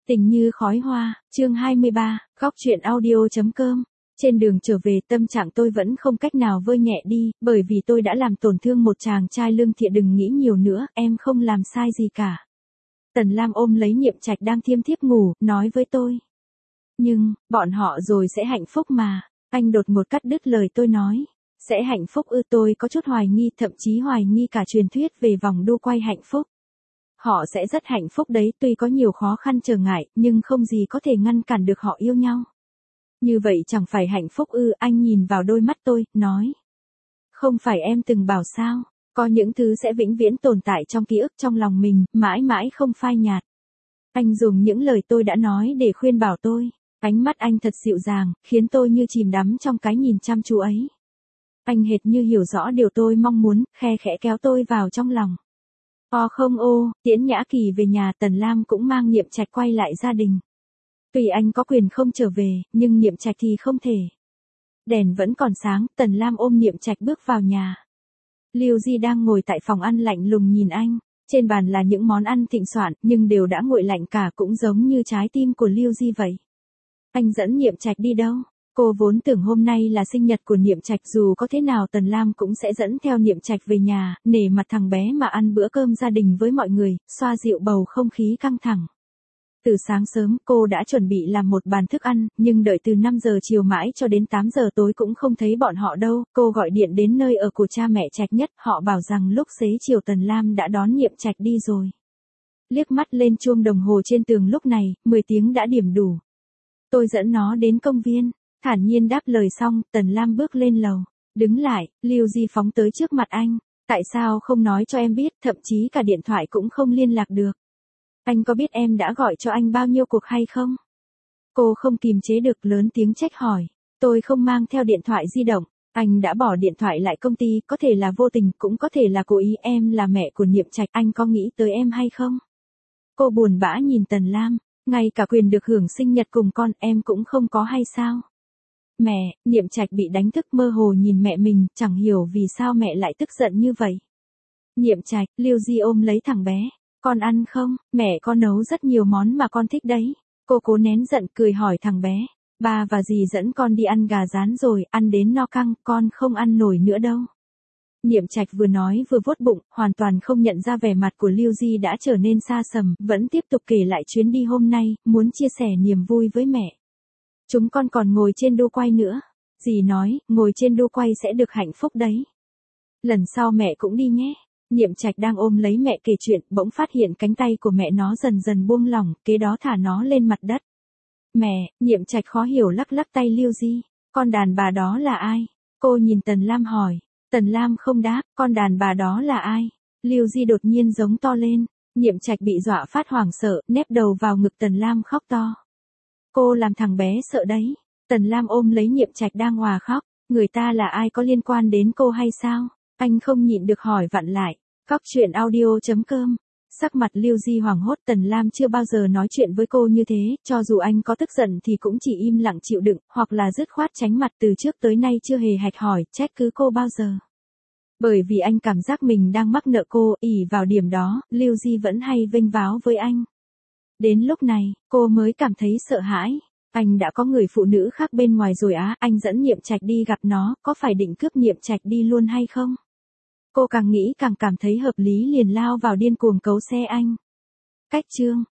Tình như khói hoa, chương 23, góc chuyện audio.com. Trên đường trở về tâm trạng tôi vẫn không cách nào vơi nhẹ đi, bởi vì tôi đã làm tổn thương một chàng trai lương thiện. Đừng nghĩ nhiều nữa, em không làm sai gì cả. Tần Lam ôm lấy Niệm Trạch đang thiêm thiếp ngủ, nói với tôi. Nhưng, bọn họ rồi sẽ hạnh phúc mà. Anh đột ngột cắt đứt lời tôi nói. Sẽ hạnh phúc ư? Tôi có chút hoài nghi, thậm chí hoài nghi cả truyền thuyết về vòng đu quay hạnh phúc. Họ sẽ rất hạnh phúc đấy, tuy có nhiều khó khăn trở ngại, nhưng không gì có thể ngăn cản được họ yêu nhau. Như vậy chẳng phải hạnh phúc ư? Anh nhìn vào đôi mắt tôi, nói. Không phải em từng bảo sao, có những thứ sẽ vĩnh viễn tồn tại trong ký ức trong lòng mình, mãi mãi không phai nhạt. Anh dùng những lời tôi đã nói để khuyên bảo tôi. Ánh mắt anh thật dịu dàng, khiến tôi như chìm đắm trong cái nhìn chăm chú ấy. Anh hệt như hiểu rõ điều tôi mong muốn, khe khẽ kéo tôi vào trong lòng. Không tiễn Nhã Kỳ về nhà, Tần Lam cũng mang Niệm Trạch quay lại gia đình. Tuy anh có quyền không trở về, nhưng Niệm Trạch thì không thể. Đèn vẫn còn sáng, Tần Lam ôm Niệm Trạch bước vào nhà. Lưu Di đang ngồi tại phòng ăn lạnh lùng nhìn anh. Trên bàn là những món ăn thịnh soạn, nhưng đều đã nguội lạnh cả, cũng giống như trái tim của Lưu Di vậy. Anh dẫn Niệm Trạch đi đâu? Cô vốn tưởng hôm nay là sinh nhật của Niệm Trạch, dù có thế nào Tần Lam cũng sẽ dẫn theo Niệm Trạch về nhà, nể mặt thằng bé mà ăn bữa cơm gia đình với mọi người, xoa dịu bầu không khí căng thẳng. Từ sáng sớm cô đã chuẩn bị làm một bàn thức ăn, nhưng đợi từ 5 giờ chiều mãi cho đến 8 giờ tối cũng không thấy bọn họ đâu. Cô gọi điện đến nơi ở của cha mẹ Trạch Nhất, họ bảo rằng lúc xế chiều Tần Lam đã đón Niệm Trạch đi rồi. Liếc mắt lên chuông đồng hồ trên tường lúc này, 10 tiếng đã điểm đủ. Tôi dẫn nó đến công viên. Thản nhiên đáp lời xong, Tần Lam bước lên lầu. Đứng lại, Lưu Di phóng tới trước mặt anh. Tại sao không nói cho em biết, thậm chí cả điện thoại cũng không liên lạc được. Anh có biết em đã gọi cho anh bao nhiêu cuộc hay không? Cô không kìm chế được, lớn tiếng trách hỏi. Tôi không mang theo điện thoại di động. Anh đã bỏ điện thoại lại công ty, có thể là vô tình, cũng có thể là cố ý. Em là mẹ của Niệm Trạch, anh có nghĩ tới em hay không? Cô buồn bã nhìn Tần Lam. Ngay cả quyền được hưởng sinh nhật cùng con em cũng không có hay sao? Mẹ, Niệm Trạch bị đánh thức mơ hồ nhìn mẹ mình, chẳng hiểu vì sao mẹ lại tức giận như vậy. Niệm Trạch, Lưu Di ôm lấy thằng bé. Con ăn không? Mẹ con nấu rất nhiều món mà con thích đấy. Cô cố nén giận cười hỏi thằng bé. Ba và dì dẫn con đi ăn gà rán rồi, ăn đến no căng, con không ăn nổi nữa đâu. Niệm Trạch vừa nói vừa vuốt bụng, hoàn toàn không nhận ra vẻ mặt của Lưu Di đã trở nên xa sầm, vẫn tiếp tục kể lại chuyến đi hôm nay, muốn chia sẻ niềm vui với mẹ. Chúng con còn ngồi trên đu quay nữa. Dì nói, ngồi trên đu quay sẽ được hạnh phúc đấy. Lần sau mẹ cũng đi nhé. Niệm Trạch đang ôm lấy mẹ kể chuyện, bỗng phát hiện cánh tay của mẹ nó dần dần buông lỏng, kế đó thả nó lên mặt đất. Mẹ, Niệm Trạch khó hiểu lắc lắc tay Lưu Di. Con đàn bà đó là ai? Cô nhìn Tần Lam hỏi. Tần Lam không đáp, con đàn bà đó là ai? Lưu Di đột nhiên giống to lên. Niệm Trạch bị dọa phát hoảng sợ, nép đầu vào ngực Tần Lam khóc to. Cô làm thằng bé sợ đấy. Tần Lam ôm lấy Niệm Trạch đang òa khóc. Người ta là ai, có liên quan đến cô hay sao? Anh không nhịn được hỏi vặn lại. Góc chuyện audio.com. Sắc mặt Lưu Di hoảng hốt, Tần Lam chưa bao giờ nói chuyện với cô như thế, cho dù anh có tức giận thì cũng chỉ im lặng chịu đựng, hoặc là dứt khoát tránh mặt, từ trước tới nay chưa hề hạch hỏi, trách cứ cô bao giờ. Bởi vì anh cảm giác mình đang mắc nợ cô, ỷ vào điểm đó, Lưu Di vẫn hay vênh váo với anh. Đến lúc này, cô mới cảm thấy sợ hãi. Anh đã có người phụ nữ khác bên ngoài rồi á, anh dẫn Niệm Trạch đi gặp nó, có phải định cướp Niệm Trạch đi luôn hay không? Cô càng nghĩ càng cảm thấy hợp lý, liền lao vào điên cuồng cấu xe anh. Cách chương.